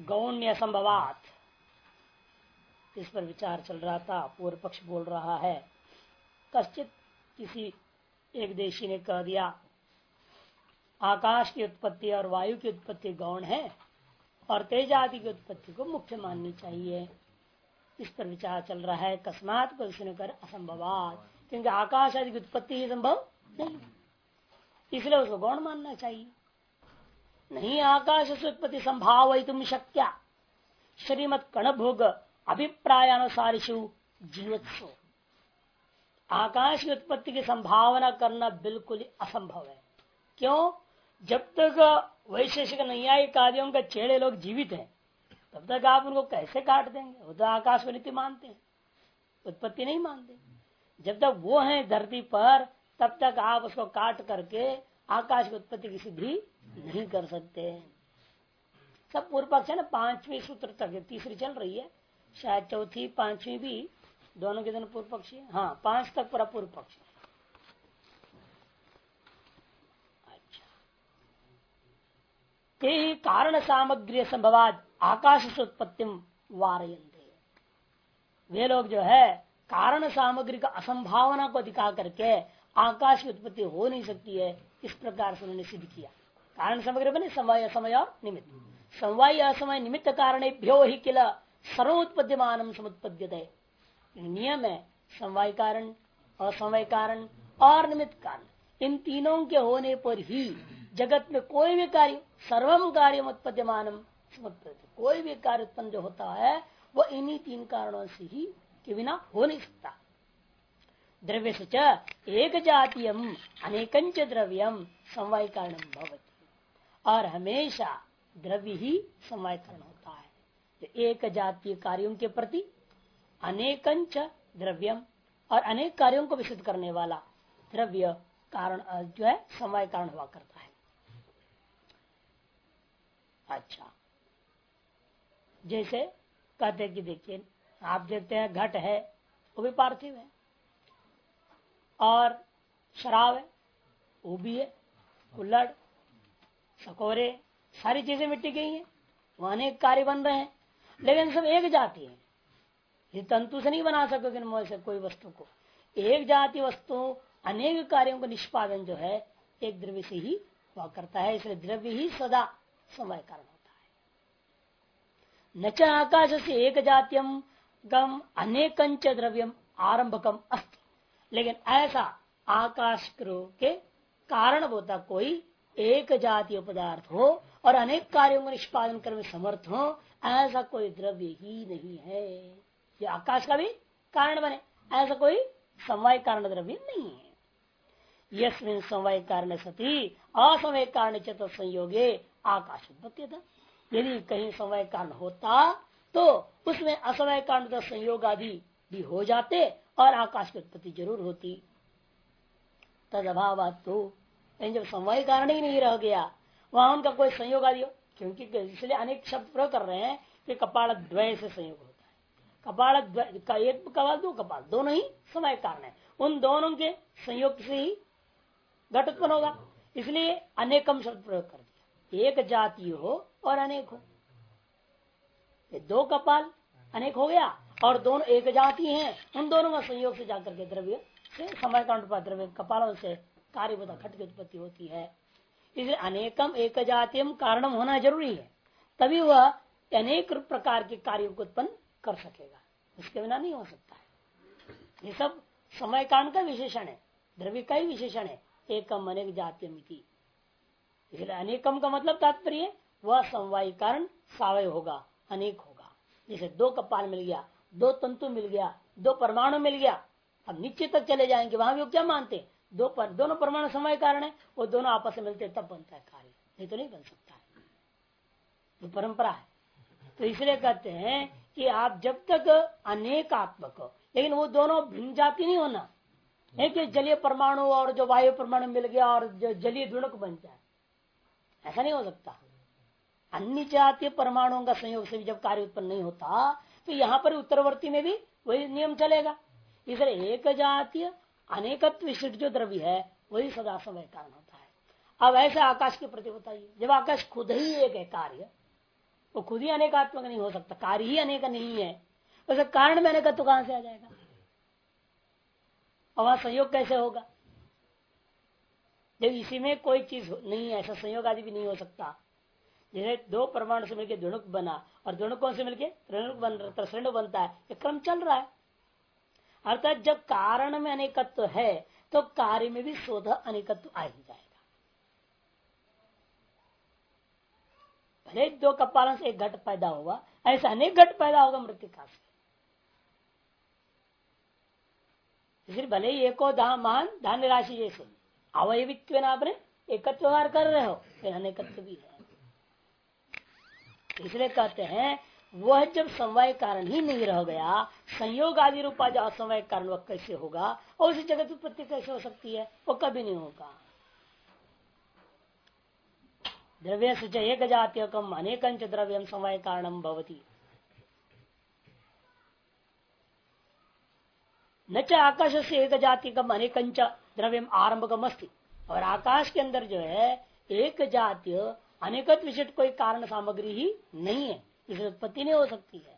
गौण्य संभवात, इस पर विचार चल रहा था। पूर्व पक्ष बोल रहा है कश्चित किसी एक देशी ने कह दिया आकाश की उत्पत्ति और वायु की उत्पत्ति गौण है और तेज आदि की उत्पत्ति को मुख्य माननी चाहिए। इस पर विचार चल रहा है। कस्मात कर असंभवात, क्योंकि आकाश आदि की उत्पत्ति ही संभव नहीं, इसलिए उसको गौण मानना चाहिए। नहीं आकाश से उत्पत्ति संभावितुम शक्या श्रीमद कणभोग अभिप्रायानुसारिषु जीवत्सु, आकाश की उत्पत्ति की संभावना करना बिल्कुल ही असंभव है। क्यों? जब तक वैशेषिक नैयायिक आदियों का चेड़े लोग जीवित हैं तब तक आप उनको कैसे काट देंगे? वो तो आकाश को नित्य मानते हैं, उत्पत्ति नहीं मानते। जब तक वो है धरती पर तब तक आप उसको काट करके आकाश की उत्पत्ति की सिद्धि नहीं कर सकते। सब पूर्व पक्ष है ना, 5वें सूत्र तक, तीसरी चल रही है, शायद चौथी 5वीं भी दोनों के दोनों पूर्व पक्षी है। हाँ, 5 तक पूरा पूर्व पक्ष। अच्छा, ते कारण सामग्री संभवाद आकाश से उत्पत्ति वारयन्ते, वे लोग जो है कारण सामग्री का असंभावना को दिखा करके आकाश की उत्पत्ति हो नहीं सकती है, इस प्रकार से उन्होंने सिद्ध किया। कारण सामग्री बने समवाय असमय और निमित्त, समवाय असमय निमित्त कारणेभ्यो ही किल सर्वोत्पद्यमानम समुत्पद्यते। नियम है समवाय कारण, असमय कारण और निमित्त कारण, इन तीनों के होने पर ही जगत में कोई भी कार्य सर्वम कार्य उत्पद्यमानम समुत्पद्यते, कोई भी कार्य उत्पन्न जो होता है वो इन्हीं 3 कारणों से ही के बिना हो नहीं सकता। द्रव्य से एक जातीयम अनेकंच द्रव्यम समवाय कारण भवति, और हमेशा द्रव्य ही समवाय कारण होता है। तो एक जातीय कार्यों के प्रति अनेकंच द्रव्यम, और अनेक कार्यों को विसिद्ध करने वाला द्रव्य कारण जो है समवाय कारण हुआ करता है। अच्छा, जैसे कहते कि देखिए आप देखते हैं घट है वो भी पार्थिव है, और शराब है वो भी है, कुल्हड़ सकोरे सारी चीजें मिट्टी की हैं, वहां अनेक कार्य बन रहे हैं, लेकिन सब एक जाति है। ये तंतु से नहीं बना सकोगे इनमें से कोई वस्तु को। एक जाति वस्तु अनेक कार्यों का निष्पादन जो है एक द्रव्य से ही हुआ करता है, इसलिए द्रव्य ही सदा समय कारण होता है। न च आकाश से एक जातीयम गम अनेकंच द्रव्यम आरंभकम अस्ति, लेकिन ऐसा आकाश के कारण होता कोई एक जातीय पदार्थ हो और अनेक कार्यों को निष्पादन करने में समर्थ हो, ऐसा कोई द्रव्य ही नहीं है जो आकाश का भी कारण बने। ऐसा कोई समवाय कारण द्रव्य नहीं है। यस्मिन् समवाय कारण सती असमय कारण चेत संयोगे आकाश उत्पत्ति था। यदि कहीं समवाय कारण होता तो उसमें असमय कारण संयोग आदि भी हो जाते और आकाश की उत्पत्ति जरूर होती। तद अभाव तो जब समवाय कारण ही नहीं रह गया वहां उनका कोई संयोग आदि हो, क्योंकि इसलिए अनेक शब्द प्रयोग कर रहे हैं कि कपाल द्वय से संयोग होता है। कपाल का एक कपाल दो कपाल दोनों ही समय कारण है, उन दोनों के संयोग से ही घट उत्पन्न होगा, इसलिए अनेकम शब्द प्रयोग कर दिया। एक जाति हो और अनेक हो, ये 2 कपाल अनेक हो गया और दोनों एक जाति हैं, उन दोनों का संयोग से जाकर के द्रव्य से समय कारण द्रव्य कपालों से कार्य घट की उत्पत्ति होती है। इसलिए अनेकम एक जातीयम कारणम होना जरूरी है, तभी वह अनेक प्रकार के कार्यों को उत्पन्न कर सकेगा, इसके बिना नहीं हो सकता है। ये सब समय कारण का विशेषण है, द्रव्य का ही विशेषण है। एकम अनेक जातीयम, इसलिए अनेकम का मतलब तात्पर्य वह समवाय कारण सावय होगा, अनेक होगा। जैसे 2 कपाल मिल गया, 2 तंतु मिल गया, 2 परमाणु मिल गया, अब नीचे तक चले जाएंगे वहां भी वो क्या मानते हैं दोनों परमाणु समय कारण है, वो दोनों आपस में मिलते तब बनता है कार्य, नहीं तो नहीं बन सकता है, ये परंपरा है। तो इसलिए कहते हैं कि आप जब तक अनेकात्मक, लेकिन वो दोनों भिन्न जाति नहीं होना है कि जलीय परमाणु और जो वायु परमाणु मिल गया और जो जलीय द्विणुक बन जाए, ऐसा नहीं हो सकता। अन्य जातीय परमाणुओं का संयोग से भी जब कार्य उत्पन्न नहीं होता तो यहाँ पर उत्तरवर्ती में भी वही नियम चलेगा। इसलिए एक जातीय अनेकत्व विशिष्ट जो द्रव्य है वही सदा समय कारण होता है। अब ऐसे आकाश के प्रति बताइए, जब आकाश खुद ही एक है कार्य, वो खुद ही अनेकात्मक नहीं हो सकता, कार्य ही अनेक नहीं है, उसे कारण में अनेकत्व कहां से आ जाएगा? और वहां संयोग कैसे होगा जब इसी में कोई चीज नहीं है? ऐसा संयोग आदि भी नहीं हो सकता। जैसे दो परमाणु से मिलकर द्विणुक बना और द्विणुकों से मिलकर त्रिणुक बनता है, ये क्रम चल रहा है। अर्थात जब कारण में अनेकत्व है तो कार्य में भी स्वतः अनेकत्व आ ही जाएगा। भले दो कपालों से एक घट पैदा हुआ, ऐसा अनेक घट पैदा होगा मृतिका से। इसलिए भले ही एको मान धान्य राशि जैसे अवयवित्व आपने एकत्व व्यवहार कर रहे हो, फिर अनेकत्व भी है। इसलिए कहते हैं वह जब समवाय कारण ही नहीं रह गया, संयोग आदि रूपा जो असमवाय कारण वह कैसे होगा, और उसी जगत उत्पत्ति कैसे हो सकती है? वो कभी नहीं होगा। द्रव्य से एक जातीयकम अनेकंच द्रव्यम समवाय कारणम भवति न च आकाश से एक जातीयकम अनेकंच द्रव्यम आरंभकम अस्ति। और आकाश के अंदर जो है एक जातीय अनेकत विशिष्ट कोई कारण सामग्री ही नहीं है, इसलिए उत्पत्ति नहीं हो सकती है।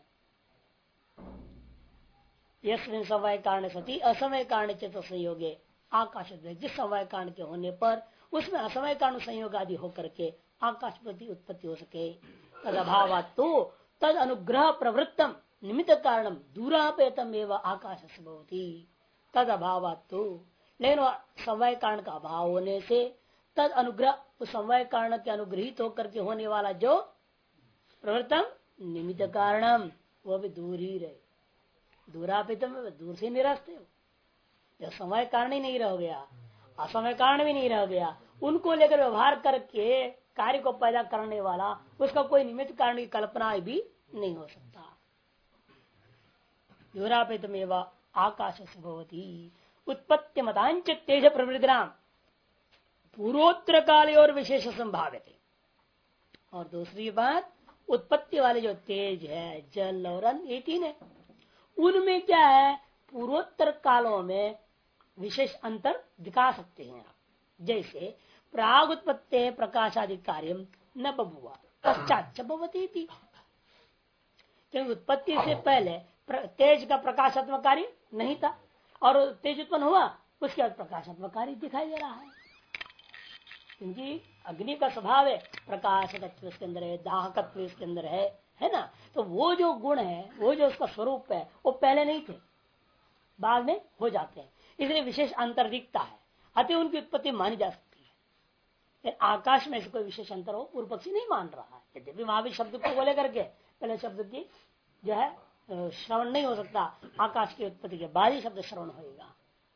यस्मिन् समवाय कारण सती असमय कारण चेत संयोगे आकाश, जिस समवाय कारण के होने पर उसमें असमय कारण संयोग आदि होकर के आकाश प्रति उत्पत्ति हो सके। तद अभाव तो तद अनुग्रह प्रवृत्तम निमित्त कारणम दूरापेतम एवं आकाश से भवति। तद अभाव तो, लेकिन समवाय कारण का अभाव होने से तद अनुग्रह, उस समवाय कारण के अनुग्रहित होकर के होने वाला जो प्रवृत्तम निमित्त कारणम, वो भी दूर ही रहे। दूरापितम, दूर से निरस्त हो। जब समवाय कारण ही नहीं रह गया, असमय कारण भी नहीं रह गया, उनको लेकर व्यवहार करके कार्य को पैदा करने वाला उसका कोई निमित्त कारण की कल्पना भी नहीं हो सकता। दूरापितम एवं आकाश से भवति उत्पत्ति मतांच तेज प्रवृत्तिनाम पूर्वोत्तर काले और विशेष संभावित। और दूसरी बात, उत्पत्ति वाले जो तेज है, जल और अन्न, ये तीन है, उनमें क्या है? पूर्वोत्तर कालों में विशेष अंतर दिखा सकते हैं आप। जैसे प्राग उत्पत्ति प्रकाशादि कार्य न बभुआ पश्चात भवती थी, क्योंकि उत्पत्ति से पहले तेज का प्रकाशात्मक कार्य नहीं था, और तेज उत्पन्न हुआ उसके बाद प्रकाशात्मक कार्य दिखाई दे रहा है। क्योंकि अग्नि का स्वभाव है, प्रकाश तत्व इसके अंदर है, दाहकत्व इसके अंदर है ना। तो वो जो गुण है, वो जो उसका स्वरूप है, वो पहले नहीं थे, बाद में हो जाते हैं, इसलिए विशेष अंतर दिखता है। अतः उनकी उत्पत्ति मानी जा सकती है। आकाश में से कोई विशेष अंतर हो पूर्व पक्षी नहीं मान रहा है। यद्यपि वहां भी शब्द को बोले करके पहले शब्द की जो है श्रवण नहीं हो सकता, आकाश की उत्पत्ति के बाद ही शब्द श्रवण होगा,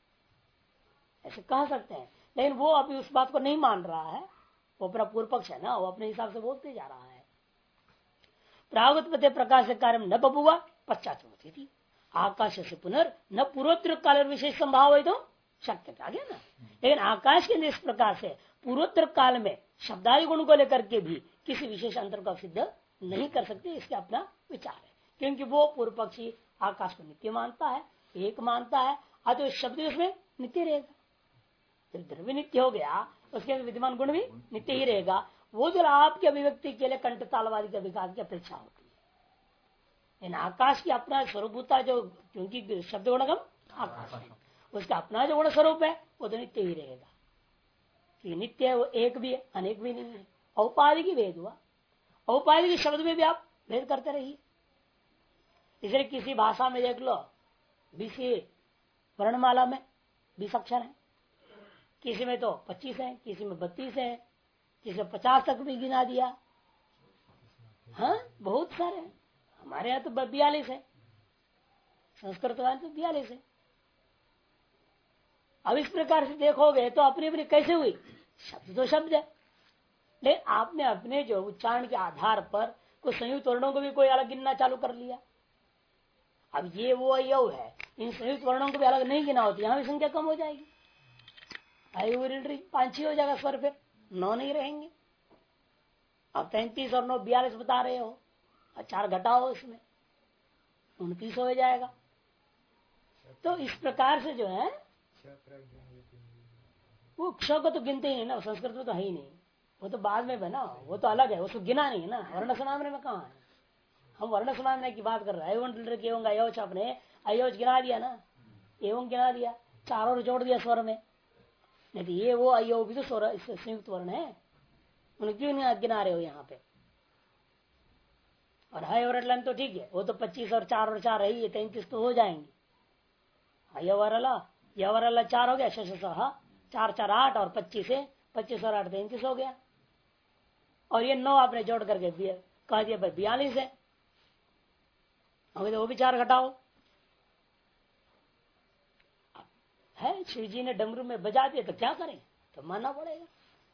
ऐसे कह सकते हैं। लेकिन वो अभी उस बात को नहीं मान रहा है, वो अपना पूर्व पक्ष है ना, वो अपने हिसाब से बोलते जा रहा है। प्रागुत्पत्ति प्रकाश कार्य न बबुआ पश्चात होती थी आकाश से पुनर् न पूर्वोत्तर काल विशेष संभाव है तो शक्य आ गया ना। लेकिन आकाश के इस प्रकार से पूर्वोत्तर काल में शब्दादि गुण को लेकर के भी किसी विशेष अंतर का सिद्ध नहीं कर सकते, इसका अपना विचार है। क्योंकि वो पूर्व पक्षी आकाश को नित्य मानता है, एक मानता है, अतः शब्द उसमें नित्य रहेगा। जब द्रव्य नित्य हो गया, उसके विद्यमान गुण भी नित्य ही रहेगा। वो जो आपकी अभिव्यक्ति के लिए कंठ तालवादी के विकास की अपेक्षा होती है। इन आकाश की अपना स्वरूपता जो, क्योंकि शब्द गुणगम आकाश है, उसका अपना जो गुण स्वरूप है वो तो नित्य ही रहेगा। कि नित्य है वो, एक भी है, अनेक भी नहीं है। औपाधि की भेद हुआ, औपाधि के शब्द में भी आप भेद करते रहिए। इसलिए किसी भाषा में देख लो 20 वर्णमाला में 20 अक्षर है, किसी में तो 25 है, किसी में 32 है, किसी में 50 तक भी गिना दिया। हाँ, बहुत सारे हैं। हमारे यहाँ तो 42 है, संस्कृत वाले तो 42 है। अब इस प्रकार से देखोगे तो अपनी अपनी कैसे हुई, शब्द तो शब्द है, लेकिन आपने अपने जो उच्चारण के आधार पर कुछ संयुक्त वर्णों को भी कोई अलग गिनना चालू कर लिया। अब ये वो यव है, इन संयुक्त वर्णों को भी अलग नहीं गिना होती, यहाँ भी संख्या कम हो जाएगी। 5-6 हो जाएगा स्वर, फिर 9 नहीं रहेंगे। अब 33 और 9 42 बता रहे हो, और 4 घटाओ इसमें 29 हो जाएगा। तो इस प्रकार से जो है वो क्ष को तो गिनते ही नहीं ना, संस्कृत में तो है ही नहीं, वो तो बाद में बना, वो तो अलग है, उसको गिना नहीं है ना। वर्ण समामने में कहाँ है, हम वर्ण समामने की बात कर रहे हैं। एवं अयोच आपने अयोच गिना दिया ना, एवं गिना दिया, चारों जोड़ दिया स्वर में। नहीं तो ये वो अयो भी तो स्वर संयुक्त वर्ण है, उन्हें क्यों नहीं गिना रहे हो यहाँ पे। और है और अटलन तो ठीक है, वो तो 25 और 4 और 4 है, 33 तो हो जाएंगे। यवरला 4 हो गया, 4 4 8 और 25 है, 25 और 8 33 हो गया। और ये 9 आपने जोड़ करके कह दिया भाई 42 है, तो वो भी 4 घटाओ है। शिव जी ने डमरू में बजा दिया तो क्या करें, तो मानना पड़ेगा।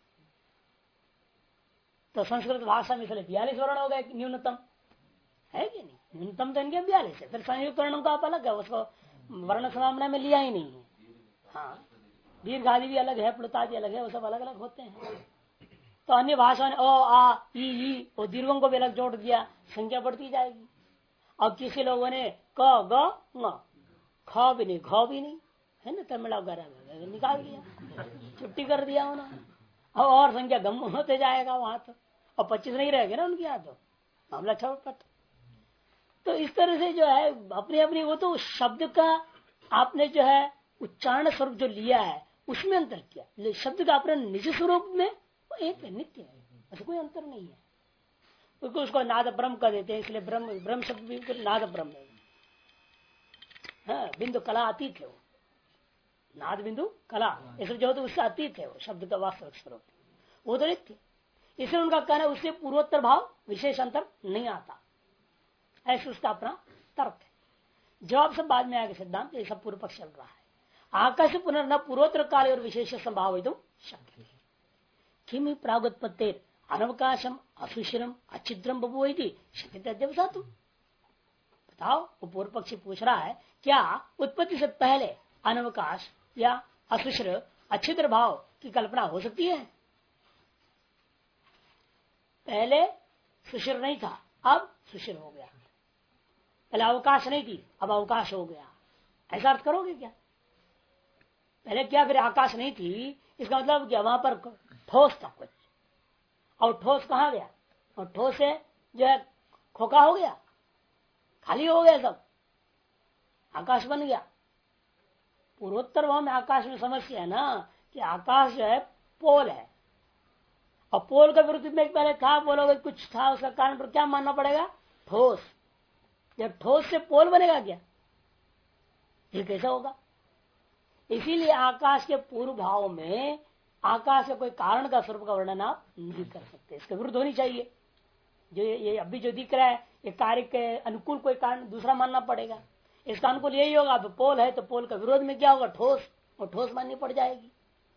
तो संस्कृत भाषा में इसलिए 42 वर्ण हो गए न्यूनतम, है कि नहीं। न्यूनतम तो इनके 42 है, फिर संयुक्त वर्णों का आप अलग है, उसको वर्ण समामना में लिया ही नहीं है। हाँ, दीर्घ आदि भी अलग है, प्लुत आदि अलग है, वो सब अलग अलग होते हैं। तो अन्य भाषा ने ओ आ ई वो दीर्घों को भी अलग जोड़ दिया, संख्या बढ़ती जाएगी। अब किसी लोगों ने क ग ख भी नहीं, घ भी नहीं, है ना, तमिल वगैरह में निकाल दिया, छुट्टी कर दिया उन्होंने। अब और संख्या गम होते जाएगा वहां तो, और 25 नहीं रहेगा ना उनके यहाँ, तो मामला छपट। तो इस तरह से जो है अपनी अपनी, वो तो शब्द का आपने जो है उच्चारण स्वरूप जो लिया है उसमें अंतर किया, शब्द का अपने निज स्वरूप में वो एक है, नित्य है, ऐसा कोई अंतर नहीं है। क्योंकि उसको नाद ब्रह्म कर देते हैं, इसलिए ब्रह्म शब्द भी नाद ब्रह्म है। हाँ, बिंदु कला अतीत है वो, नाद बिंदु कला इसलिए जो तो उससे अतीत है वो शब्द का वास्तविक स्वरूप, वो तो नित्य। इसलिए उनका कहना है उससे पूर्वोत्तर भाव विशेष अंतर नहीं आता, ऐसे उसका अपना तर्क है। जवाब सब बाद में आगे सिद्धांत, ये सब पूर्व पक्ष चल रहा है। आकाश पुनर्न पूर्वोत्तर काल और विशेष संभावित शक्य किम प्रागुत्पत्ति अनवकाशम असुशिरम अच्छिद्रम बबुआ शक्य अध्यवसातु। बताओ, वो पूर्व पक्षी पूछ रहा है क्या उत्पत्ति से पहले अनवकाश या असुशिर अच्छिद्र भाव की कल्पना हो सकती है। पहले सुशिर नहीं था, अब सुशिर हो गया। पहले अवकाश नहीं थी, अब अवकाश हो गया, ऐसा अर्थ करोगे क्या। पहले क्या, फिर आकाश नहीं थी, इसका मतलब क्या वहां पर ठोस था कुछ, और ठोस कहाँ गया, और ठोस से जो है खोखा हो गया, खाली हो गया, सब आकाश बन गया। पूर्वोत्तर भाव में आकाश में समस्या है ना कि आकाश जो है पोल है, और पोल का विरुद्ध में पहले था, बोलोगे कुछ था, उसका कारण पर क्या मानना पड़ेगा, ठोस। जब ठोस से पोल बनेगा क्या, ये कैसा होगा। इसीलिए आकाश के पूर्व भाव में आकाश के कोई कारण का स्वरूप का वर्णन आप नहीं कर सकते, इसके विरुद्ध होनी चाहिए। जो ये अभी जो दिख रहा है, ये कार्य के अनुकूल कोई कारण दूसरा मानना पड़ेगा, इसका अनुकूल यही होगा। अब पोल है तो पोल का विरोध में क्या होगा, ठोस, और ठोस माननी पड़ जाएगी,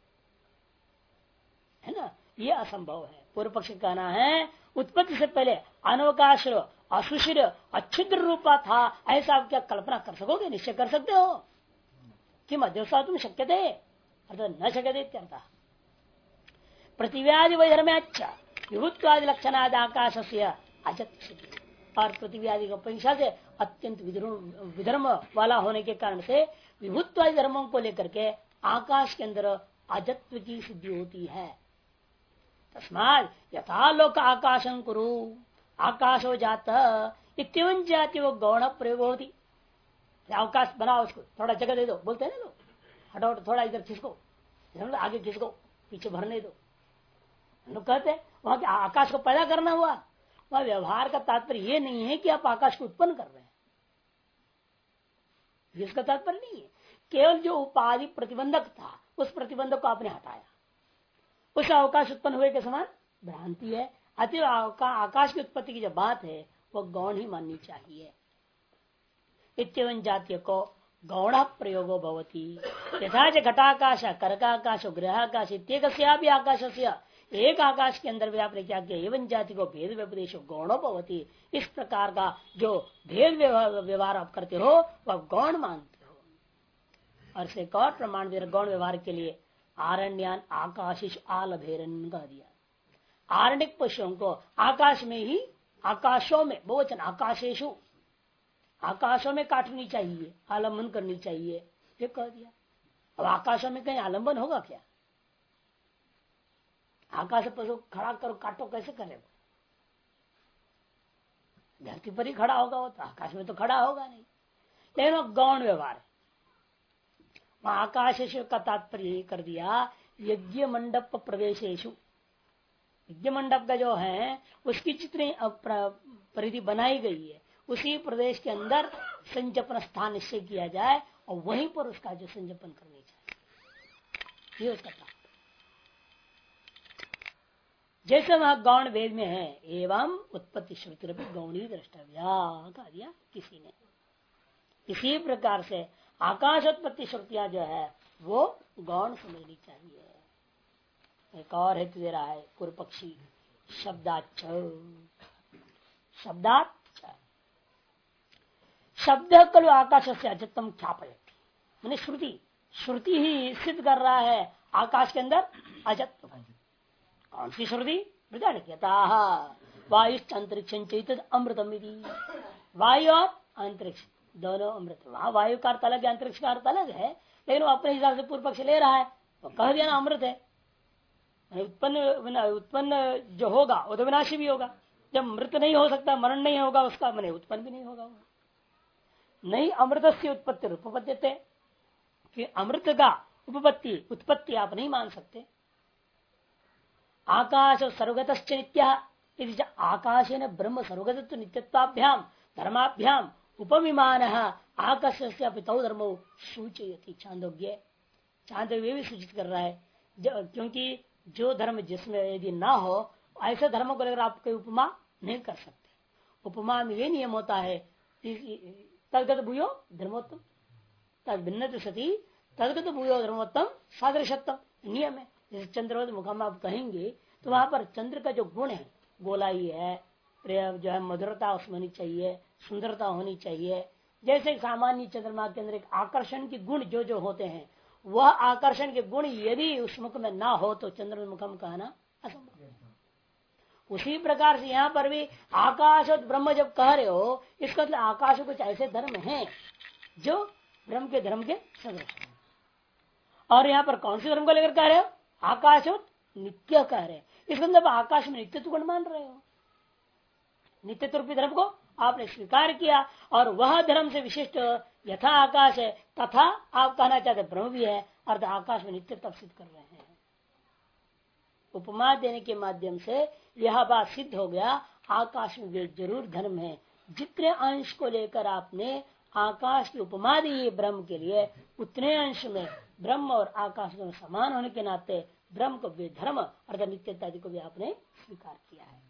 है ना। ये असंभव है। पूर्व पक्ष कहना है उत्पत्ति से पहले अनवकाश असुशिर अच्छिद्र रूपा था, ऐसा आप क्या कल्पना कर सकोगे, निश्चय कर सकते हो कि मध्यवस्था तुम शक्य थे अर्थात न शक्य थे इत्यर्थ। पृथ्व्यादि वैधर्म अच्छा विभुत्वादि लक्षणादि आकाश से अजत, और पृथ्वी आदि की अपेक्षा से अत्यंत विधर्म वाला होने के कारण से विभुत्वादि धर्मों को लेकर के आकाश के अंदर अजत्व की सिद्धि होती है। तस्मात् यथा लोक आकाशं कुरु आकाशो जाता इत्यवं जाति वो गौण प्रयोग होती। अवकाश बनाओ, उसको थोड़ा जगह दे दो, बोलते हैं ना लोग, हटाओ थोड़ा इधर खिसको, आगे खिसको, पीछे भरने दो, लोग कहते हैं वहां के आकाश को पैदा करना हुआ। वह व्यवहार का तात्पर्य ये नहीं है कि आप आकाश को उत्पन्न कर रहे हैं, इसका तात्पर्य नहीं है। केवल जो उपाधि प्रतिबंधक था उस प्रतिबंधक को आपने हटाया, उस अवकाश उत्पन्न हुए के समान भ्रांति है। अतः आकाश की उत्पत्ति की जो बात है वह गौण ही माननी चाहिए। इत्यवन जातीय को गौण प्रयोगो भवती यथा घटाकाश कर्काकाश गृहाकाश इत्येकस्यापि आकाश से एक आकाश के अंदर भी आपने क्या किया, एवं जाति को भेद व्यपदेश गौणो भवती। इस प्रकार का जो भेद व्यवहार आप करते हो वह गौण मानते हो। और से एक और प्रमाण गौण व्यवहार के लिए आरण्यान आकाशिश आलभेरन कह दिया। आरण्यक पशुओं को आकाश में ही, आकाशों में बहुवचन आकाशेशु, आकाशों में काटनी चाहिए, आलम्बन करनी चाहिए, ये कह दिया। अब आकाशों में कहीं आलम्बन होगा क्या, आकाश पशु खड़ा करो काटो कैसे करेगा? धरती पर ही खड़ा होगा वो, तो आकाश में तो खड़ा होगा नहीं। लेकिन वो गौण व्यवहार है। वहां आकाश का तात्पर्य कर दिया यज्ञ मंडप प्रवेशेशु। यज्ञ मंडप का जो है उसकी जितनी परिधि बनाई गई है उसी प्रदेश के अंदर संजपन स्थान निश्चय किया जाए और वहीं पर उसका जो संजपन करनी चाहिए, ये उसका तात्पर्य। जैसे वहां गौण वेद में है एवं उत्पत्ति श्रुति गौणी द्रष्टव्या कहा दिया किसी ने, इसी प्रकार से आकाश उत्पत्ति श्रुतियां जो है वो गौण समझनी चाहिए। एक और हेतु दे रहा है पूर्व पक्षी शब्दाच। शब्दाच शब्द कलु आकाश से अजतम ख्यापयति, मैंने श्रुति ही सिद्ध कर रहा है आकाश के अंदर अजत्व। कौन सी श्रुति? वायुश्च अंतरिक्ष अमृतम। वायु और अंतरिक्ष दोनों अमृत। वहां वायु का अर्थ अलग है, अंतरिक्ष का अर्थ अलग है, लेकिन वो अपने हिसाब से पूर्व पक्ष ले रहा है, तो कह दिया ना अमृत है। उत्पन्न जो होगा वो तो विनाशी भी होगा। जब मृत नहीं हो सकता, मरण नहीं होगा उसका, मैंने उत्पन्न भी नहीं होगा। नहीं अमृत से उत्पत्ति उपपद्यते, कि अमृत का उत्पत्ति आप नहीं मान सकते। आकाश सर्वगतश्च नित्य, आकाश न ब्रह्म सर्वगत नित्यत्वाभ्याम धर्माभ्याम उपविमान आकाश से पिता धर्मो सूचयति। चांदोग्य भी सूचित कर रहा है, क्योंकि जो धर्म जिसमें यदि ना हो ऐसे धर्मों को लेकर आप कोई उपमा नहीं कर सकते। उपमा में ये नियम होता है तदगत भूयो धर्मोत्तम, तद भिन्न सती तदगत भूयो धर्मोत्तम सादृशत्तम नियम है। जैसे चंद्रवत मुकाम आप कहेंगे तो वहां पर चंद्र का जो गुण है, गोलाई है, जो है मधुरता उसमें होनी चाहिए, सुंदरता होनी चाहिए। जैसे सामान्य चंद्रमा के अंदर एक आकर्षण के गुण जो जो होते हैं, वह आकर्षण के गुण यदि उस मुख में ना हो तो चंद्र मुखम कहना असंभव। उसी प्रकार से यहाँ पर भी आकाश और ब्रह्म जब कह रहे हो, इसका मतलब आकाश कुछ ऐसे धर्म हैं जो ब्रह्म के धर्म के सदृश हैं। और यहाँ पर कौन से धर्म को लेकर कह रहे हो? आकाश और नित्य कह रहे हैं। इसका मतलब आकाश में नित्यत्व गुण मान रहे हो। नित्यत्व रूपी धर्म को आपने स्वीकार किया और वह धर्म से विशिष्ट यथा आकाश है तथा आप कहना चाहते ब्रह्म भी है, अर्थ आकाश में नित्यत्व सिद्ध कर रहे हैं। उपमा देने के माध्यम से यह बात सिद्ध हो गया, आकाश में वे जरूर धर्म है। जितने अंश को लेकर आपने आकाश की उपमा दी ब्रह्म के लिए, उतने अंश में ब्रह्म और आकाश में समान होने के नाते ब्रह्म को वे धर्म अर्थात नित्यता को भी आपने स्वीकार किया है।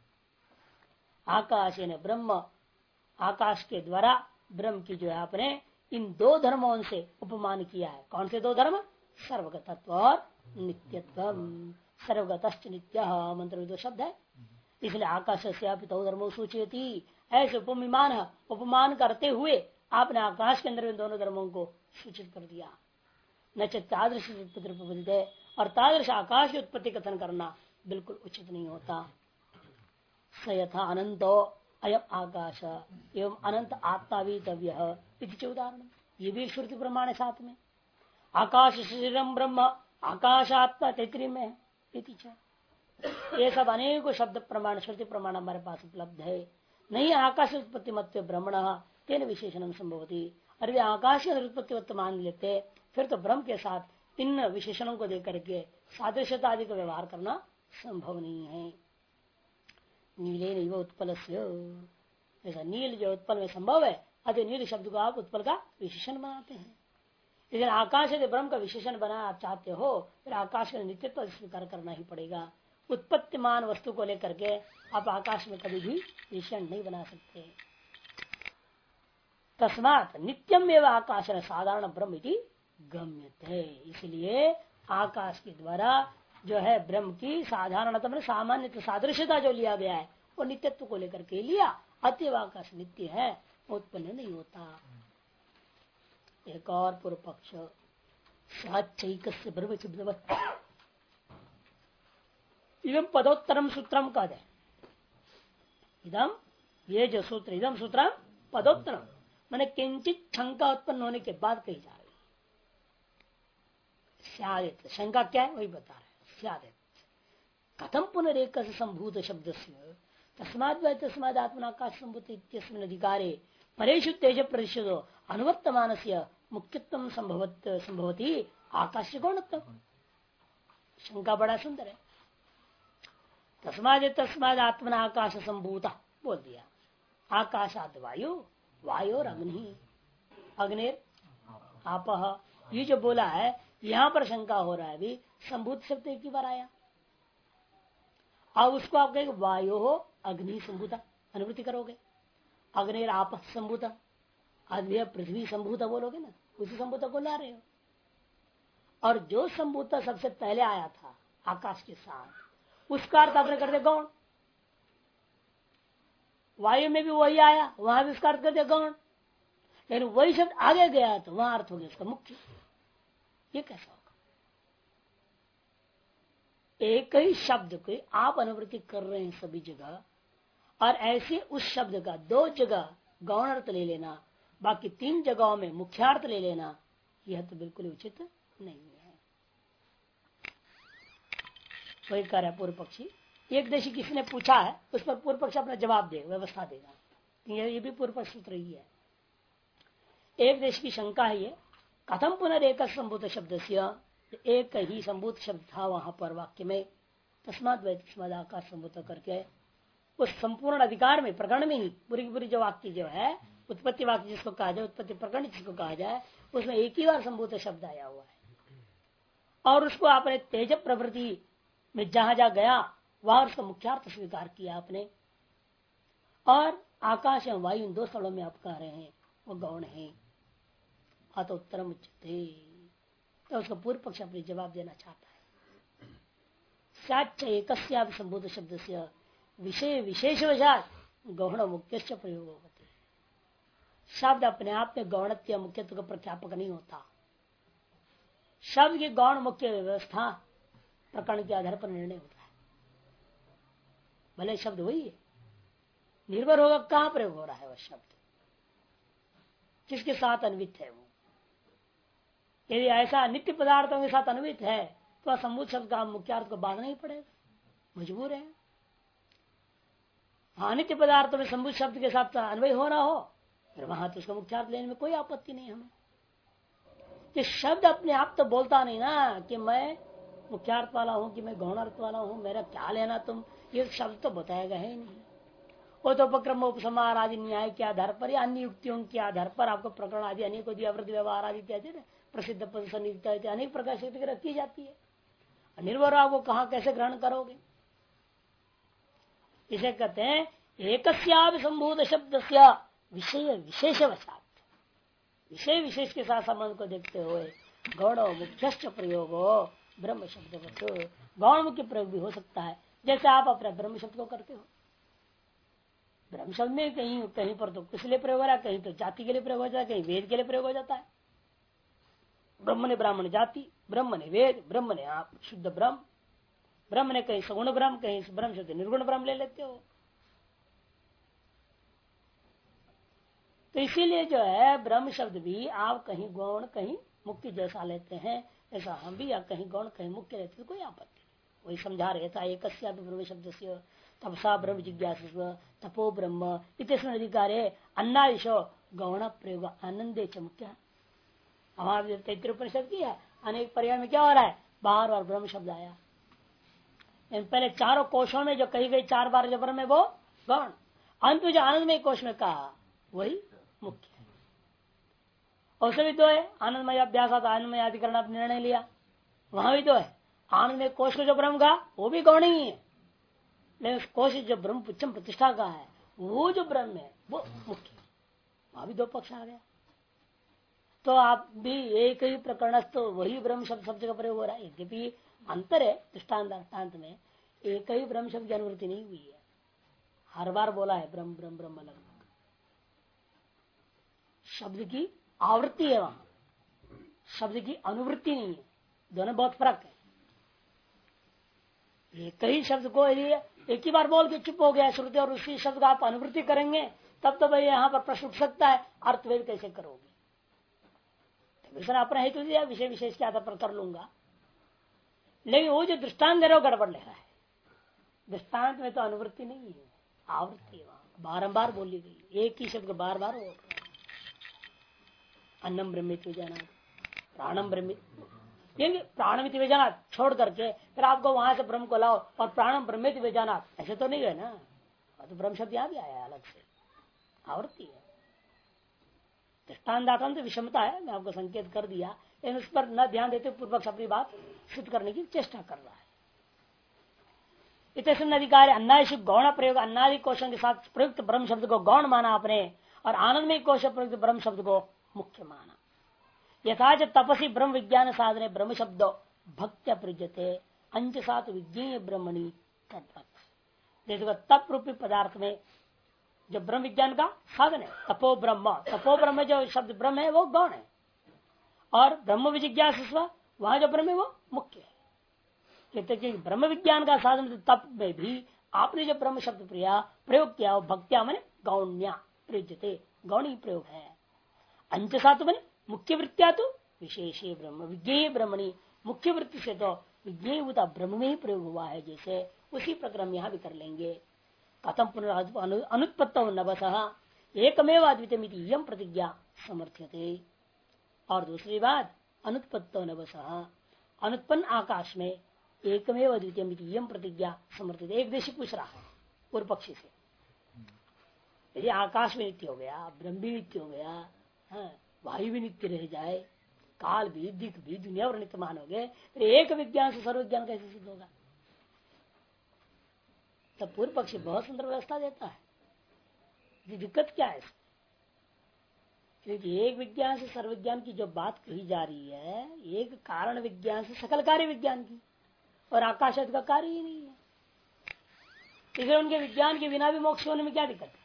आकाश ने ब्रह्म, आकाश के द्वारा ब्रह्म की जो है आपने इन दो धर्मों से उपमान किया है। कौन से दो धर्म? सर्वगतत्व और नित्यत्व। सर्वगतश्च नित्य मंत्र दो शब्द है, इसलिए आकाश से पिता धर्मो सूचयति। ऐसे उपमान करते हुए आपने आकाश के अंदर इन दोनों धर्मों को सूचित कर दिया। न तादृश उत्पत्ति, और तादृश आकाश की उत्पत्ति कथन करना बिल्कुल उचित नहीं होता। स यथा अनंतो अयम आकाश एवं अनंत आत्मावीतव्य इति उदाहरण। ये भी श्रुति प्रमाण है साथ में। आकाश शरीरम ब्रह्म आकाशात्मा तैतरी में है। ये सब अनेकों शब्द प्रमाण श्रुति प्रमाण हमारे पास उपलब्ध है। नहीं आकाश उत्पत्ति मत ब्रह्मण तेन विशेषण संभवती। अरे आकाश की उत्पत्ति मत मान लेते फिर तो ब्रह्म के साथ इन विशेषणों को देकर के सादृश्यता आदि का व्यवहार करना संभव नहीं है। नीले नहीं उत्पल ऐसा नील जो उत्पल में संभव है, अति नील शब्द को आप उत्पल का विशेषण बनाते हैं। लेकिन आकाश यदि ब्रह्म का विशेषण बनाना आप चाहते हो फिर आकाश का नित्यत्व स्वीकार करना ही पड़ेगा। उत्पत्तिमान वस्तु को लेकर के आप आकाश में कभी भी विशेषण नहीं बना सकते। तस्मात् नित्यम एवं आकाश साधारण ब्रह्म इति गम्यते। इसलिए आकाश के द्वारा जो है ब्रह्म की साधारणतम सामान्य सादृश्यता जो लिया गया है वो नित्यत्व को लेकर के लिया। अतएव आकाश नित्य है, उत्पन्न नहीं होता। एक और पूर्व पक्ष इदम पदोत्तरम सूत्रम का दे। इदम ये जो सूत्र इदम सूत्रम पदोत्तरम मैंने किंचित शंका उत्पन्न होने के बाद कही जा रही। स्यादित शंका क्या है वही बता रहे। स्यादित कथम पुनरेक संभूत शब्द से तस्माद आत्मनाकाश संभूत इत्यस्मिन् अधिकारे परेशु तेज प्रतिशदो अनुवर्तमान से मुख्यत्व संभवती आकाश गौणत्व। शंका बड़ा सुंदर है। तस्माद आत्मना आकाश संभूता बोल दिया। आकाशात वायु, वायोर अग्नि, अग्निर आप, ये जो बोला है यहां पर शंका हो रहा है। अभी संभूत शब्द एक ही बार आया, अब उसको आप कहेंगे वायु हो अग्नि संभूता, अनुवृत्ति करोगे। अग्निर आप संभूता, आदि पृथ्वी संभूता बोलोगे ना, उसी संभूता को ला रहे हो। और जो संभूता सबसे पहले आया था आकाश के साथ, उसका अर्थ आपने कर दे गौण। वायु में भी वही आया, वहां भी उसका अर्थ कर दे गौण। लेकिन वही शब्द आगे गया तो वहां अर्थ हो गया उसका मुख्य। ये कैसा होगा? एक ही शब्द को आप अनुवृत्ति कर रहे हैं सभी जगह, और ऐसे उस शब्द का दो जगह गौण अर्थ ले लेना, बाकी तीन जगहों में मुख्यार्थ ले लेना, यह तो बिल्कुल उचित नहीं है। वही कह रहा है पूर्व पक्षी। एक देशी किसी ने पूछा है, उस पर पूर्व पक्ष अपना जवाब देगा, व्यवस्था देगा। ये भी पूर्व पक्ष सूत्र ही है। एक देश की शंका है ये, कथम पुनरेक संभूत शब्द से, एक ही संभूत शब्द था वहां पर वाक्य में, तस्माद वैतस्माद आकाश संभूत करके उस संपूर्ण अधिकार में, प्रकरण में ही पूरी की पूरी जो वाक्य जो है, उत्पत्ति वाक्य जिसको कहा जाए, उत्पत्ति प्रकरण जिसको कहा जाए, उसमें एक ही बार संभूत शब्द आया हुआ है। और उसको आपने तेज प्रवृत्ति में जहां जहां गया वहां उसका मुख्यार्थ स्वीकार किया आपने। और आकाश एवं वायु इन दो स्थलों में आप कह रहे हैं वो गौण है। अत उत्तरम उच्यते, तो उसका पूर्व पक्ष अपने जवाब देना चाहता है। साच एक संभूत शब्द से विषय विशेषवशात गौण मुख्य प्रयोग होते। शब्द अपने आप में गौणत्व मुख्यत्व का प्रख्यापक नहीं होता। शब्द की गौण मुख्य व्यवस्था प्रकरण के आधार पर निर्णय होता है। भले शब्द वही है, निर्भर होगा कहां प्रयोग हो रहा है वह शब्द, किसके साथ अन्वित है वो। यदि ऐसा नित्य पदार्थों के साथ अन्वित है तो संभूत शब्द का मुख्यार्थ को बांधना ही पड़ेगा, मजबूर है। अनित्य पदार्थों में संभूत शब्द के साथ अन्वय हो रहा हो, फिर वहां तो उसका मुख्यार्थ लेने में कोई आपत्ति नहीं हमें। कि शब्द अपने आप तो बोलता नहीं ना कि मैं मुख्यार्थ वाला हूं कि मैं गौणार्थ वाला हूं, मेरा क्या लेना तुम, ये शब्द तो बताएगा ही नहीं। वो तो उपक्रम उपसमार आदि न्याय के आधार पर या अन्य युक्तियों के आधार पर आपको प्रकरण आदि अनेक अवृत्ति व्यवहार आदि इत्यादि प्रसिद्ध पद अनेक प्रकार से रखी जाती है। निर्भर आपको कहाँ कैसे ग्रहण करोगे। इसे कहते हैं एक संभूत शब्द से विषय विशेषवशात, विषय विशेष के साथ संबंध को देखते हुए गौण मुख्य प्रयोग हो ब्रह्म शब्द, गौण मुख्य प्रयोग भी हो सकता है। जैसे आप अपने ब्रह्म शब्द को करते हो, ब्रह्म शब्द में कहीं कहीं पर तो किस लिए प्रयोग हो रहा है, कहीं तो जाति के लिए प्रयोग हो जाता है, कहीं वेद के लिए प्रयोग हो जाता है। ब्रह्म ने ब्राह्मण जाति, ब्रह्म ने वेद, ब्रह्म ने आप शुद्ध ब्रह्म, ब्रह्म ने कहीं सगुण ब्रह्म, कहीं ब्रह्म शब्द निर्गुण ब्रह्म ले लेते हो। तो इसीलिए जो है ब्रह्म शब्द भी आप कहीं गौण कहीं मुक्ति जैसा लेते हैं, ऐसा हम भी या कहीं गौण कहीं मुक्ति लेते हैं, कोई आपत्ति नहीं। वही समझा रहे था एक ब्रह्म शब्द से तपसा ब्रह्म जिज्ञासा तपो ब्रह्म इतने अधिकारे अन्नादिशो गौण प्रयोग आनंदे चमुख्या। हमारे तैतृय परिषद की है, अनेक पर्याय में क्या हो रहा है, बार बार ब्रह्म शब्द आया। पहले चारों कोशों में जो कही गई 4 बार जो ब्रह्म है वो गौण, अंत में जो आनंदमय कोश में कहा वही मुख्य है। और सभी दो है, आनंदमय अभ्यास आनंदमय अधिकरण आप निर्णय लिया, वहां भी दो है। आनंदमय कोश को जो ब्रह्म का वो भी गौण ही है, लेकिन उस कोश जो ब्रह्म पुच्छम प्रतिष्ठा का है वो जो ब्रह्म है वो मुख्य, वहां भी 2 पक्ष आ गया। तो आप भी एक ही प्रकरण तो वही ब्रह्म शब्द का प्रयोग हो रहा है, यद्यपि अंतर है दृष्टांत में एक ही ब्रह्म शब्द की अनुवृत्ति नहीं हुई है, हर बार बोला है ब्रह्म ब्रह्म ब्रह्म अलग अलग शब्द की आवृत्ति है, वहां शब्द की अनुवृत्ति नहीं है, दोनों बहुत फर्क है। एक ही शब्द को यदि एक ही बार बोल के चुप हो गया श्रुति और उसी शब्द का आप अनुवृत्ति करेंगे तब तो भाई यहाँ पर प्रश्न उठ सकता है अर्थवेद कैसे करोगे। अपना हेतु दिया विषय विशेष के आधार पर कर लूंगा, लेकिन वो जो दृष्टांत दे रहा हो गड़बड़ ले रहा है, दृष्टांत में तो अनुवृत्ति नहीं है, आवृत्ति है, वहां बारंबार बोली गई, एक ही शब्द बार बार बोल रहे हैं। अन्नम ब्रह्मित विजानात, प्राणम ब्रह्मित, प्राणमित विजानात छोड़ करके फिर आपको वहां से ब्रह्म को लाओ और प्राणम ब्रह्मित विजानात, ऐसे तो नहीं है ना। तो ब्रह्म शब्द यहां भी आया अलग से, आवृत्ति है। दृष्टांत तो विषमता है, मैं आपको संकेत कर दिया, लेकिन उस पर न ध्यान देते पूर्व पक्ष अपनी बात सिद्ध करने की चेष्टा कर रहा है। इतने अधिकारी अन्नादि गौण प्रयोग, अन्नादि कोशों के साथ प्रयुक्त ब्रह्म शब्द को गौण माना आपने, और आनंदमय कोश प्रयुक्त ब्रह्म शब्द को मुख्य माना। यथाच तपसी ब्रह्म विज्ञान साधने ब्रह्म शब्दो भक्त्या प्रयुज्यते अंच सात विज्ञेय ब्रह्मणि तद्वत्। देखो तप रूपी पदार्थ में जो ब्रह्म विज्ञान का साधन है, तपो ब्रह्म जो शब्द ब्रह्म है वो गौण है, और ब्रह्म विजिज्ञासा वहां जो ब्रह्म है वो मुख्य है। कहते कि ब्रह्म विज्ञान का साधन तप में भी आपने जो ब्रह्म शब्द प्रयोग किया वो भक्त्या मैंने गौण्या प्रयुज्यते, गौणी प्रयोग है। अंच सात मैंने मुख्य वृत्तिया तो विशेष ब्रह्म विज्ञेय ब्रह्मणी, मुख्य वृत्ति से तो विज्ञेय ब्रह्म में ही प्रयोग हुआ है, जैसे उसी प्रक्रम यहाँ भी कर लेंगे। कथम पुनरुत्पत्तो नभसः एकमेव अद्वितीय प्रतिज्ञा समर्थ्यते। और दूसरी बात अनुत्पत्तो नभसः, अनुत्पन्न आकाश में एकमेव अद्वितीय प्रतिज्ञा समर्थित। एक देशी पूछ रहा है पूर्व पक्षी से, यदि आकाश में नित्य हो गया, ब्रह्म भी नित्य हो गया, वायु भी नित्य रह जाए, काल भी दिख भी दुनिया और नित्यमान हो गए, फिर एक विज्ञान से सर्वज्ञान कैसे सिद्ध होगा? तब पूर्व पक्षी बहुत सुंदर व्यवस्था देता है। दिक्कत क्या है? क्योंकि एक विज्ञान से सर्वज्ञान की जो बात कही जा रही है, एक कारण विज्ञान से सकल कार्य विज्ञान की, और आकाश का कार्य ही नहीं है, इसलिए उनके विज्ञान के बिना भी मोक्ष होने में क्या दिक्कत है?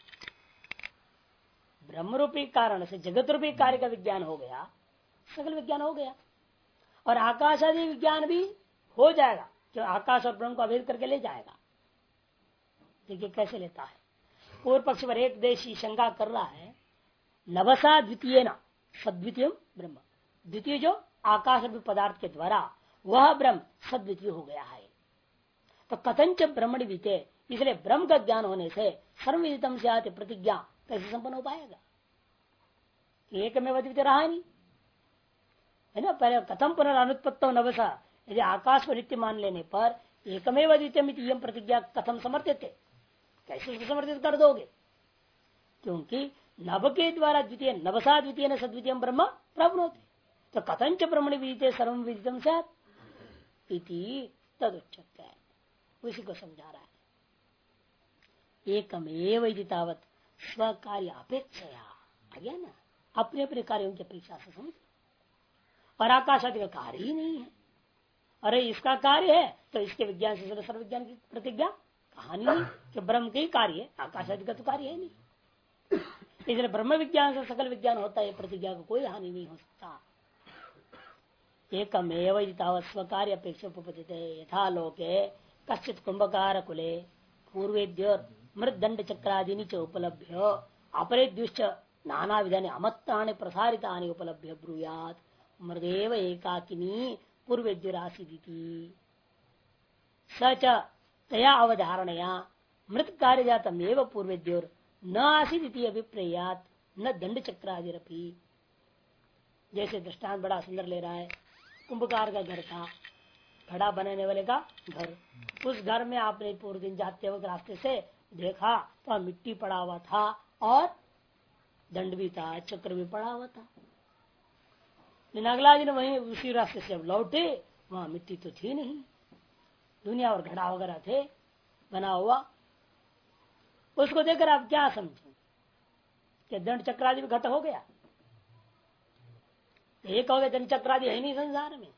ब्रह्म रूपी कारण से जगत रूपी कार्य का विज्ञान हो गया, सकल विज्ञान हो गया, और आकाश आदि विज्ञान भी हो जाएगा, जो आकाश और ब्रह्म को अभेद करके ले जाएगा। देखिए कैसे लेता है। पूर्व पक्ष पर एक देशी शंका कर रहा है, नभसा द्वितीय न सद्वितीय ब्रह्म, द्वितीय जो आकाश रूपी पदार्थ के द्वारा वह ब्रह्म सद्वितीय हो गया है, तो कथंच ब्रह्मणि विते, इसलिए ब्रह्म का ज्ञान होने से सर्वविदितम से आते प्रतिज्ञा कैसे संपन्न हो पाएगा? एक में अद्वितीय रहा नहीं है ना। पहले कथम पुनरुत्पत्तो नभसा, यदि आकाश को नित्य मान लेने पर एकमेव अद्वितीय प्रतिज्ञा कथम समर्थित थे, कैसे उसको समर्थित कर दोगे? क्योंकि नभ के द्वारा द्वितीय नभसा द्वितीय न सद्वितीय ब्रह्म प्राप्नोति, तो कथंच ब्रह्मणि विदिते सर्वं विदितम स्यात् इति तदुच्यते है। उसी को समझा रहा है। एकमेव इति तावत् स्व कार्य अपेक्षया, आ गया ना, अपने अपने कार्यों की अपेक्षा से समझ। और आकाश आदि का कार्य ही नहीं है, अरे इसका कार्य है तो इसके विज्ञान से सर्वविज्ञान की प्रतिज्ञा कहानी नहीं कि ब्रह्म के ही कार्य है, आकाश आदि का तो कार्य है नहीं। इसलिए ब्रह्म विज्ञान से सकल विज्ञान होता है, प्रतिज्ञा को कोई हानि नहीं हो सकता। एकमेव स्व कार्य अपेक्षा उपपद्यते यथा लोके कश्चित कुंभकार कुले पूर्वेद्य मृदंड चक्रादीनि च उपलभ्य अपरेद्युश्च नाना विधानि अमत्तानि प्रसारितानि उपलभ्य ब्रूयात् मृदेव एकाकिनी पूर्वेद्युरासीदिति स च तया अवधारणया मृत कार्य जातमेव पूर्वेद्योर न आसीदिति अभिप्रेयात् न दंड चक्रादिरपि। जैसे दृष्टांत बड़ा सुंदर ले रहा है, कुंभकार का घर था, घड़ा बनाने वाले का घर, उस घर में आपने पूरे दिन जाते वक्त रास्ते से देखा तो मिट्टी पड़ा हुआ था और दंड भी था, चक्र भी पड़ा हुआ था। लेकिन अगला दिन वहीं उसी रास्ते से अब लौटे, वहां मिट्टी तो थी नहीं, दुनिया और घड़ा वगैरह थे बना हुआ। उसको देखकर आप क्या समझे कि दंड चक्रादि में घट हो गया? ये कहोगे दंड चक्रादि है नहीं संसार में,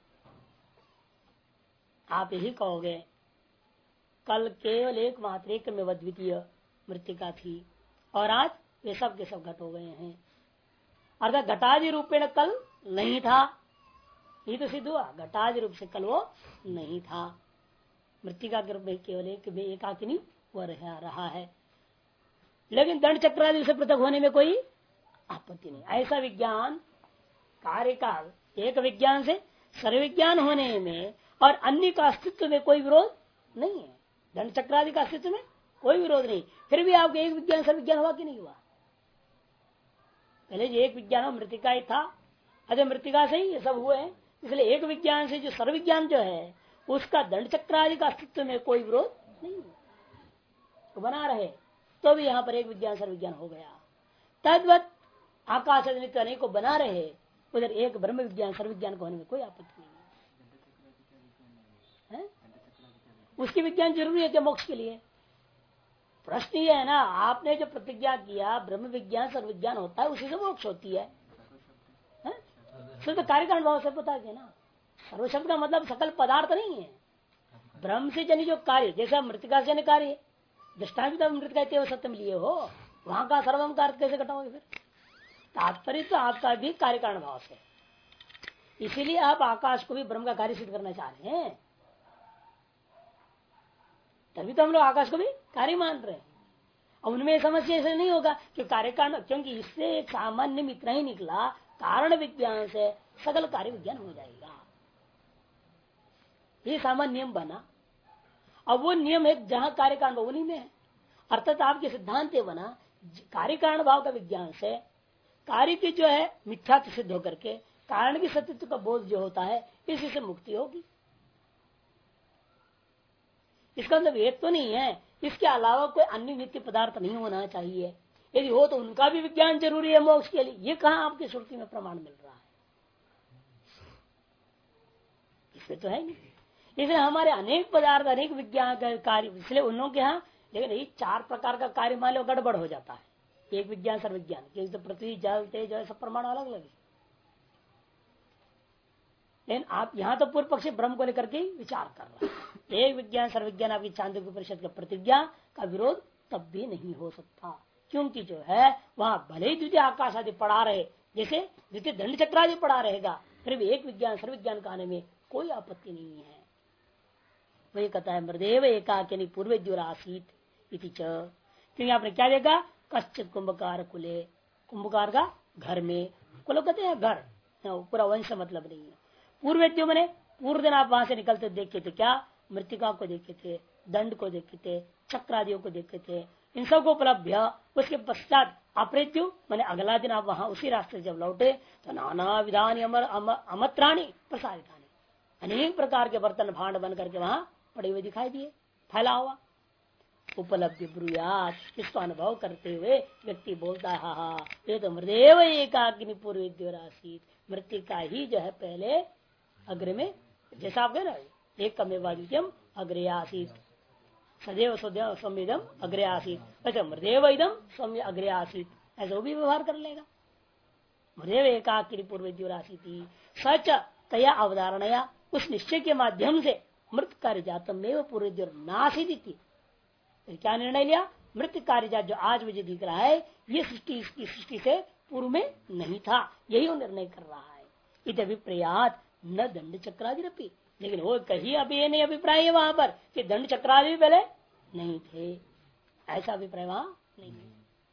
आप यही कहोगे कल केवल एक मात्र एक में अद्वितीय मृतिका थी और आज वे सब के सब घट हो गए हैं, अर्थात घटादि रूपेण कल नहीं था। ये तो सिद्ध हुआ, घटादि रूप से कल वो नहीं था, मृतिका के रूप में केवल एक आकिनी वो रहा है। लेकिन दंड चक्रादि से पृथक होने में कोई आपत्ति नहीं। ऐसा विज्ञान कार्य काल एक विज्ञान से सर्वविज्ञान होने में और अन्य का अस्तित्व में कोई विरोध नहीं है। दंड चक्रादि का अस्तित्व में कोई विरोध नहीं। फिर भी आपको एक विज्ञान सब विज्ञान हुआ कि नहीं हुआ? पहले जो एक विज्ञान हो मृतिका ही था, अरे मृतिका से ही ये सब हुए हैं, इसलिए एक विज्ञान से जो सर्वविज्ञान जो है उसका दंड चक्रादि का अस्तित्व में कोई विरोध नहीं, तो बना रहे तो भी यहाँ पर एक विज्ञान सर्वविज्ञान हो गया। तद्वत आकाश अनेक को बना रहे, उधर एक ब्रह्म विज्ञान सर्वविज्ञान को होने में कोई आपत्ति नहीं है। उसकी विज्ञान जरूरी है क्या मोक्ष के लिए? प्रश्न ये है ना, आपने जो प्रतिज्ञा किया ब्रह्म विज्ञान सर्वविज्ञान होता है, उसी से मोक्ष होती है। तो कार्यकारण भाव से पता है ना, सर्व शब्द का मतलब सकल पदार्थ नहीं है। ब्रह्म से जनी जो कार्य, जैसा मृतिका से जन कार्य, दृष्टांत मृतिका सत्य में लिए हो, वहां का सर्वम का अर्थ कैसे घटाओगे? फिर तात्पर्य तो आपका भी कार्यकारण भाव से, इसीलिए आप आकाश को भी ब्रह्म का कार्य सिद्ध करना चाह रहे हैं, तभी तो हम लोग आकाश को भी कार्य मान रहे हैं। अब उनमें समस्या ऐसे नहीं होगा कि कार्यकारण, क्योंकि इससे एक सामान्य में इतना ही निकला, कारण विज्ञान से सकल कार्य विज्ञान हो जाएगा, ये सामान्य नियम बना। अब वो नियम है जहां कार्य कारण भाव उन्हीं में है, अर्थात आपके सिद्धांत ये बना कार्य कारण भाव का विज्ञान से कार्य की जो है मिथ्यात्व सिद्ध होकर के कारण की सत्यत्व का बोध जो होता है, इसी से मुक्ति होगी। इसका मतलब एक तो नहीं है, इसके अलावा कोई अन्य नित्य पदार्थ नहीं होना चाहिए। यदि हो तो उनका भी विज्ञान जरूरी है मोक्ष के लिए, ये कहां आपकी श्रुति में प्रमाण मिल रहा है? इसमें तो है नहीं। इसलिए हमारे अनेक पदार्थ अनेक विज्ञान का कार्य, इसलिए उन लोगों के यहाँ, लेकिन ये 4 प्रकार का कार्य मान लो गड़बड़ हो जाता है एक विज्ञान सर्वविज्ञान के, तो पृथ्वी जल तेज सब प्रमाण अलग अलग है। लेकिन आप यहाँ तो पूर्व पक्षी ब्रह्म को लेकर के विचार कर रहे हैं। एक विज्ञान सर्वविज्ञान आपकी चांदोग्य परिषद का प्रतिज्ञा का विरोध तब भी नहीं हो सकता, क्योंकि जो है वहां भले ही द्वितीय आकाश आदि पढ़ा रहे, जैसे द्वितीय दंड चक्र आदि पढ़ा रहेगा, फिर भी एक विज्ञान सर्वविज्ञान का आने में कोई आपत्ति नहीं है। वही कहता है मृदेव एकाकिनी पूर्वेद्युरासीत इति च, क्योंकि आपने क्या देखा, कश्चित कुंभकार कुले, कुंभकार का घर में, कुल कहते हैं घर, पूरा वंश मतलब नहीं है। पूर्वेद्यु मने पूर्व दिन आप वहां से निकलते देखे थे, क्या मृतिका को देखे थे, दंड को देखे थे, चक्रादियों को देखे थे, इन सबको उपलब्ध। उसके पश्चात अप्रेत्यु मैंने अगला दिन आप वहां उसी रास्ते जब लौटे तो नाना विधान अमत्राणी प्रसारितानी, अनेक प्रकार के बर्तन भांड बन करके वहां पड़े हुए दिखाई दिए, फैला हुआ। उपलब्धि ब्रूयात, इसको अनुभव करते हुए व्यक्ति बोलता है, हा ये तो मृदेव एकाग्नि पूर्वेद्योरासीत, मृत्यु का ही जो है पहले अग्र में, जैसा आप कह रहे एक कमेवादित्यम अग्रे आसीत, सदैव सौम्यदम अग्रे आसीत, अच्छा मृदेव इदम सौम्य अग्रे आसीत, ऐसा वो भी व्यवहार कर लेगा। मृदेव एकाग्नि पूर्वेद्योरासीति सच तया अवधारणया, उस निश्चय के माध्यम से मृत कार्य जातम में पूर्वेद्योर नासीति, क्या निर्णय लिया, मृत कार्य जात जो आज मुझे दिख रहा है ये सृष्टि इसकी सृष्टि से पूर्व में नहीं था, यही वो निर्णय कर रहा है। इत अभिप्रायात न दंड चक्रादि, लेकिन वो कहीं अभी ये नहीं अभिप्राय है वहां पर कि दंड चक्रादि भी पहले नहीं थे, ऐसा अभिप्राय वहां नहीं है।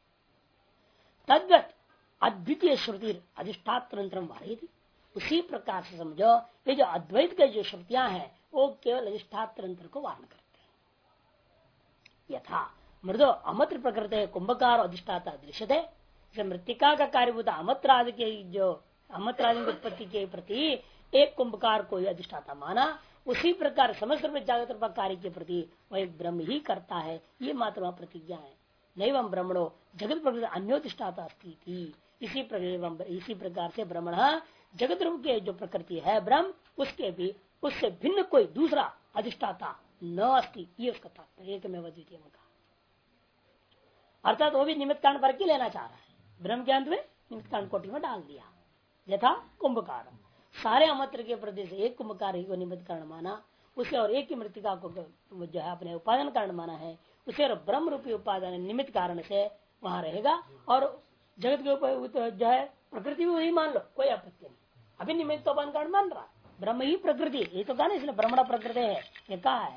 तद्वत अद्वितीय श्रुति अधिष्ठात्र वारी थी, उसी प्रकार से समझो ये जो अद्वैत के जो श्रुतियां हैं वो केवल अधिष्ठात्र को वारण करते हैं। यथा मृदो अमत्र प्रकृति कुंभकार अधिष्ठाता दृश्यते, मृतिका का कार्यभूत अमत्रादि के जो अमत्रादि की उत्पत्ति के प्रति एक कुंभकार को ही अधिष्ठाता माना, उसी प्रकार समस्त में जागृत रूप कार्य के प्रति वह एक ब्रह्म ही करता है, ये मात्र वहां प्रतिज्ञा है। नैवं ब्रह्मणो जगत प्रकृति अन्योतिष्ठाता स्थिति, इसी प्रकार से ब्रह्मण जगत रूप के जो प्रकृति है ब्रह्म, उसके भी उससे भिन्न कोई दूसरा अधिष्ठाता न अस्ति, ये उसका तात्पर्य एक में द्वितीय का, अर्थात वो भी निमित्त कारण पर की लेना चाह रहा है, ब्रह्म के अंत में निमित्त कारण कोटि में डाल दिया। यथा कुंभकार, सारे अमत्र के प्रति से एक कुंभकार ही को निमित्त कारण माना, उसे और एक ही मृतिका को जो है अपने उपादान कारण माना है, उसे और ब्रह्म रूपी उपादान निमित्त कारण से वहां रहेगा, और जगत के ऊपर जो है प्रकृति भी वही मान लो, कोई आपत्ति नहीं। अभी निमित्त उपादान कारण मान रहा ब्रह्म ही प्रकृति, ये तो कहा ना इसलिए ब्रह्मणा प्रकृति है, ये कहा है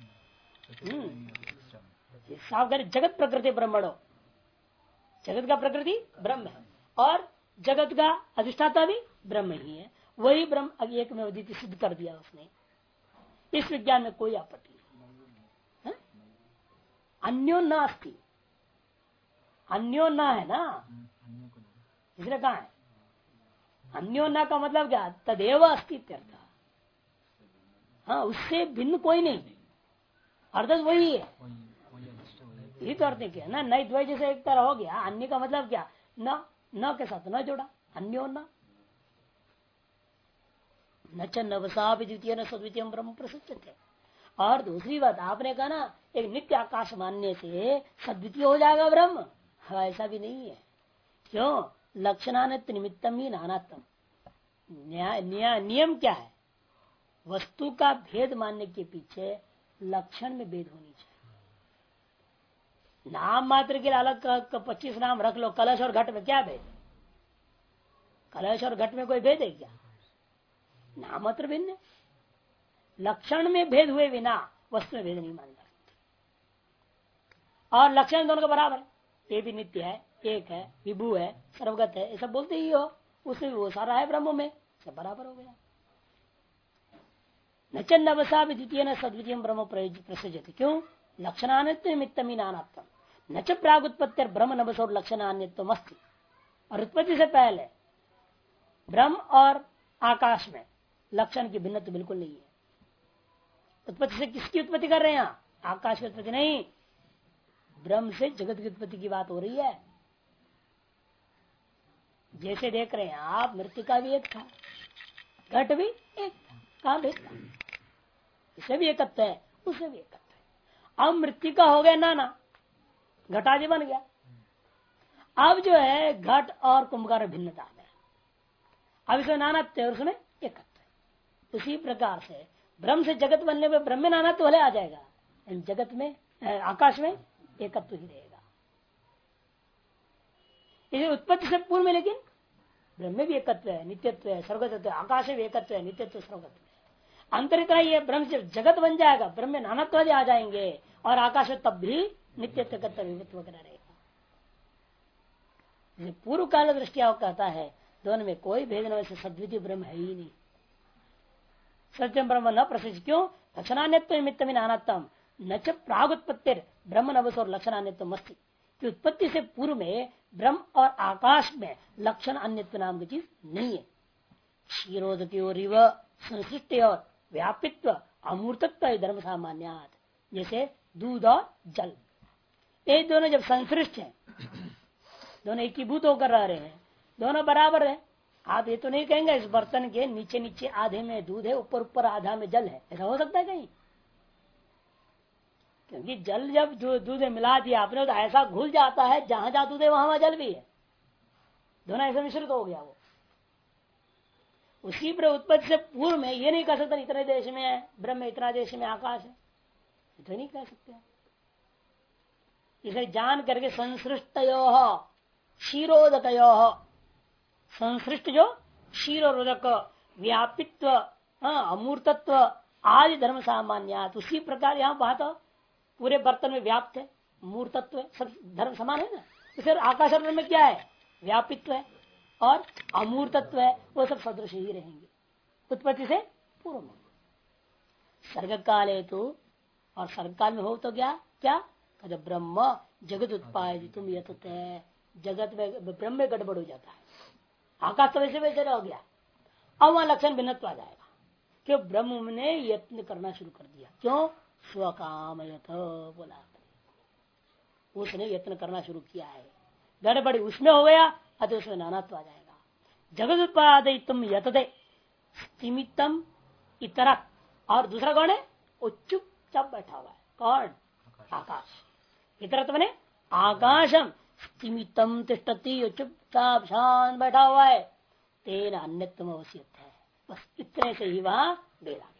साफ कर, जगत प्रकृति ब्रह्मणो, जगत का प्रकृति ब्रह्म है और जगत का अधिष्ठाता भी ब्रह्म ही है, वही ब्रह्म एक में अद्वितीय सिद्ध कर दिया उसने। इस विज्ञान में कोई आपत्ति नहीं, अन्यो न अस्ति, अन्यो न है ना, इसलिए कहा है अन्यो न का मतलब क्या, तदेव अस्तित्व। हाँ, उससे भिन्न कोई नहीं, अर्थ वही है। यही तो अर्थ क्या ना, नई द्वय जैसे एक तरह हो गया, अन्य का मतलब क्या, न के साथ न जोड़ा, अन्यो न च नवसा द्वितीय न सद्वितीय ब्रह्म प्रसिद्ध थे। और दूसरी बात आपने कहा ना, एक नित्य आकाश मानने से सद्वितीय हो जाएगा ब्रह्म, हाँ, ऐसा भी नहीं है। क्यों, लक्षणानित्य निमित्तम ही नानात्म। नियम क्या है, वस्तु का भेद मानने के पीछे लक्षण में भेद होनी चाहिए। नाम मात्र के लिए अलग 25 नाम रख लो, कलश और घट में क्या भेद है, कलश और घट में कोई भेद है क्या, नाम मात्र भिन्न। लक्षण में भेद हुए बिना वस्तु में भेद नहीं मान सकते। और लक्षण दोनों का बराबर है, ये भी नित्य है, एक है, विभू है, सर्वगत है, ऐसा बोलते ही हो, उसमें वो सारा है ब्रह्म में, सब बराबर हो गया। न च नवसा द्वितीय न सद्वितीय ब्रह्म प्रसजति। क्यों, लक्षणान्यत्व निमित्तम ही नानात्म। न च प्रागुत्पत्ति ब्रह्म नवस और लक्षणान्यत्व अस्ति। और उत्पत्ति से पहले ब्रह्म और आकाश में लक्षण की भिन्नता बिल्कुल नहीं है। उत्पत्ति से किसकी उत्पत्ति कर रहे हैं, आकाश की उत्पत्ति नहीं, ब्रह्म से जगत की उत्पत्ति की बात हो रही है। जैसे देख रहे हैं आप, मृतिका भी एक था, घट भी एक था, कहां भेद था, इसे भी एकत्व है, उसे भी एकत्व है। अब मृतिका हो गया नाना, घटादि बन गया। अब जो है घट और कुंभकार भिन्नता है, अब इसमें नानात्व है और उसमें एकत्व है। उसी प्रकार से ब्रह्म से जगत बनने में ब्रह्म में नानात्व भले आ जाएगा, जगत में आकाश में एकत्व ही रहेगा। इसे उत्पत्ति से पूर्व में लेकिन ब्रह्म में भी एकत्व है, नित्यत्व है, सर्वगतत्व है, आकाश में भी एकत्व है, नित्यत्व सर्वगतत्व है। अंतर इतना ही है, ब्रह्म से जगत बन जाएगा, ब्रह्म में नानात्व आ जाएंगे, और आकाश में तब भी नित्यत्व वगैरह रहेगा। पूर्व काल दृष्टिया कहता है दोनों में कोई भेद न, वैसे सद्वितीय ब्रह्म है ही नहीं, सत्यम ब्रह्म न प्रसिद्ध। क्यों, लक्षणान्यत्व निमित्त में नानात्म न च प्रागुत्पत्ति ब्रह्म नवस और लक्षणान्यत्व अस्ति। कि उत्पत्ति से पूर्व में ब्रह्म और आकाश में लक्षण अन्यत्व नाम की चीज नहीं है। क्षीरोदकी और संसृष्टि और व्यापित्व अमूर्तत्व धर्म सामान्यात, जैसे दूध और जल, ये दोनों जब संसृष्ट है, दोनों एकीभूत होकर रह रहे हैं, दोनों बराबर है। आप ये तो नहीं कहेंगे इस बर्तन के नीचे नीचे आधे में दूध है, ऊपर ऊपर आधा में जल है, ऐसा हो सकता है कहीं? क्योंकि जल जब जो दूध में मिला दिया आपने तो ऐसा घुल जाता है, जहां जहां दूध है वहां जल भी है, दोनों ऐसे मिश्रित हो गया वो। उसी पर उत्पत्ति से पूर्व में ये नहीं कह सकते इतने देश में है ब्रह्म, इतना देश में आकाश है, तो नहीं कह सकते। इसे जान करके संसृष्टयो क्षीरोदकयो, संसृष्ट जो क्षीरोदक व्यापित्व अमूर्तत्व आदि धर्म सामान्य, उसी प्रकार यहाँ बात पूरे बर्तन में व्याप्त है, मूर्तत्व है, सब धर्म समान है ना। इसे आकाश में क्या है, व्यापित्व है और अमूर्तत्व है, वो सब सदृश ही रहेंगे उत्पत्ति से पूर्व में। सर्ग काल हेतु, और सर्ग काल में हो तो क्या क्या कहते, ब्रह्म जगत उत्पाद तुम यत, जगत में ब्रह्म में गड़बड़ हो जाता है, आकाश तो वैसे वैसे रह गया। अब वहां लक्षण भिन्नत्व आ जाएगा, क्यों ब्रह्म ने यत्न करना शुरू कर दिया। क्यों, स्वकाम यथ बोला, उसने यत्न करना शुरू किया है, गड़बड़ी उसमें हो गया, अतः उसमें नानात्व आ जाएगा। जगत उत्पाद तुम यतते स्तिमितम इतरक, और दूसरा कौन है, वो चुपचाप बैठा हुआ है, कौन, आकाश। इतरत बने आकाशम स्तिमितम तिष्ठति, चुपचाप शांत बैठा हुआ है, तेरा अन्यत्म अवश्यत है, बस इतने से ही वहां भेद आ गया।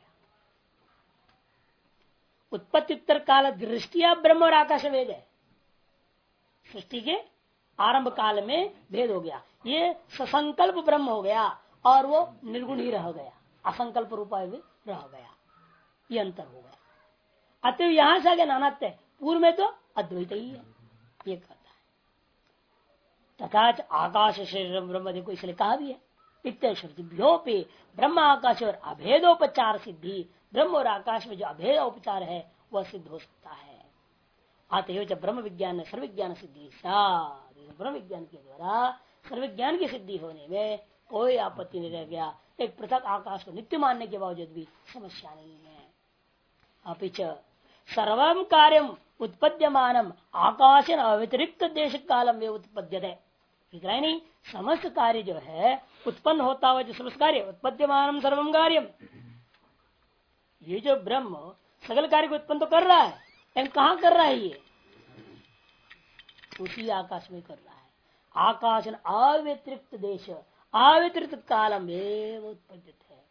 उत्पत्ति उत्तर काल दृष्टिया ब्रह्म और आकाश भेद है, सृष्टि के आरंभ काल में भेद हो गया, ये ससंकल्प ब्रह्म हो गया और वो निर्गुण ही रह गया, असंकल्प रूपा भी रह गया, ये अंतर हो गया। अतः यहां से आगे नानात्व है, पूर्व में तो अद्वैत ही है, ये कहता है। तथा आकाश शरीर ब्रह्म देखो, इसलिए कहा भी है इत्यादि ब्रह्म आकाश और अभेदोपचार सिद्धि, ब्रह्म और आकाश में जो अभेद उपचार है वह सिद्ध हो सकता है। अतएव जब ब्रह्म विज्ञान सर्वज्ञान सिद्धि ब्रह्म विज्ञान के द्वारा सर्वज्ञान की सिद्धि होने में कोई आपत्ति नहीं रह गया। एक पृथक आकाश को नित्य मानने के बावजूद भी समस्या नहीं है। अपिच सर्वम कार्यम उत्पद्यमानम आकाशन अव्यतिरिक्त देश कालम में उत्पद्यते। नहीं, समस्त कार्य जो है उत्पन्न होता हुआ जो समस्त कार्य उत्पद्यमानम सर्वम कार्यम, ये जो ब्रह्म सकल कार्य को उत्पन्न तो कर रहा है, लेकिन कहाँ कर रहा है? ये उसी आकाश में कर रहा है। आकाशन अव्यतिरिक्त देश अव्यतिरिक्त कालम में उत्पद्यते है।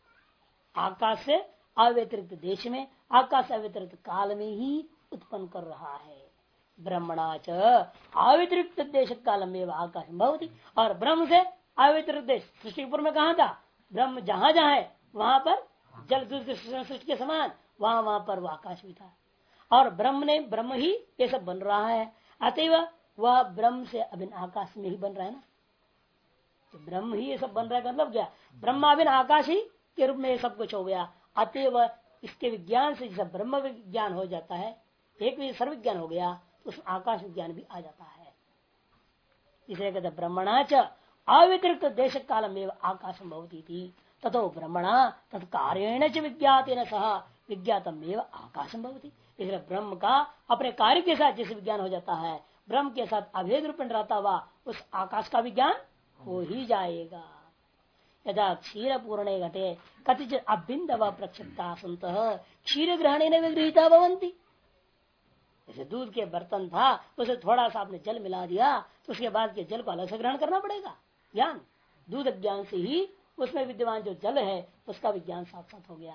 आकाश से अव्यतिरिक्त देश में, आकाश से अव्यतिरिक्त काल में ही उत्पन्न कर रहा है। ब्रह्मणा च अव्यतिरिक्त देश काल में आकाश भवति, और ब्रह्म से अव्यतिरिक्त देश सृष्टि पूर्व में कहा था ब्रह्म जहां जहां है वहां पर जल सृष्टि के समान वहां वहां पर वह आकाश भी था, और ब्रह्म ही ये सब बन रहा है। अतएव वह ब्रह्म से अभिन्न आकाश में ही बन रहा है ना, तो ब्रह्म ही ये सब बन रहा है। मतलब क्या? ब्रह्माभिन्न आकाश ही के रूप में ये सब कुछ हो गया। अतएव इसके विज्ञान से जैसा ब्रह्म विज्ञान हो जाता है, एक भी सर्वविज्ञान हो गया, तो उसमें आकाश विज्ञान भी आ जाता है। इसलिए कहते ब्रह्मणा च अव्यतिरिक्त देश काल में आकाश भवती थी तथो ब्रह्मणा तत्कार्येण च विज्ञातेन सह विज्ञातम एव आकाशम भवती। इसलिए ब्रह्म का अपने कार्य के साथ जैसे विज्ञान हो जाता है, ब्रह्म के साथ अभेद रूप में रहता हुआ उस आकाश का विज्ञान हो ही जाएगा। यदा क्षीर पूर्णे घटे कतिच अभिन्दव प्रक्षिप्ता संत क्षीर ग्रहण विगृहीता भवंती। जैसे दूध के बर्तन था, उसे थोड़ा सा आपने जल मिला दिया, तो उसके बाद के जल को अलग से ग्रहण करना पड़ेगा। ज्ञान दूध ज्ञान से ही उसमें विद्यमान जो जल है उसका विज्ञान साथ साथ हो गया।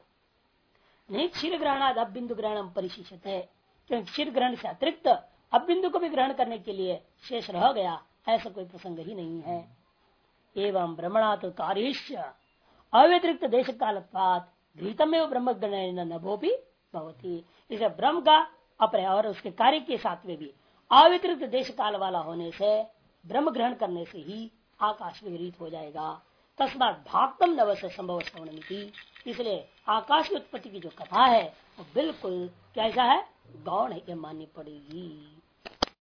नहीं क्षीर ग्रहणाद अबिंदु ग्रहण परिशिष्ट है, क्योंकि क्षीर ग्रहण से अतिरिक्त अबिंदु को भी ग्रहण करने के लिए शेष रह गया, ऐसा कोई प्रसंग ही नहीं है। एवं ब्रह्मणात् कार्यस्य अव्यतिरिक्त देश कालत्वात् घृतमेव ब्रह्म ग्रहण नभोपि भवति। इसे ब्रह्म का अपने और उसके कार्य के साथ में भी अव्यतिरिक्त देश काल वाला होने से ब्रह्म ग्रहण करने से ही आकाश विपरीत हो जाएगा। तस्मात् भाक्तम नवस्य संभव श्रवणमिति। इसलिए आकाश की उत्पत्ति की जो कथा है वो बिल्कुल कैसा है? गौण है, ये माननी पड़ेगी।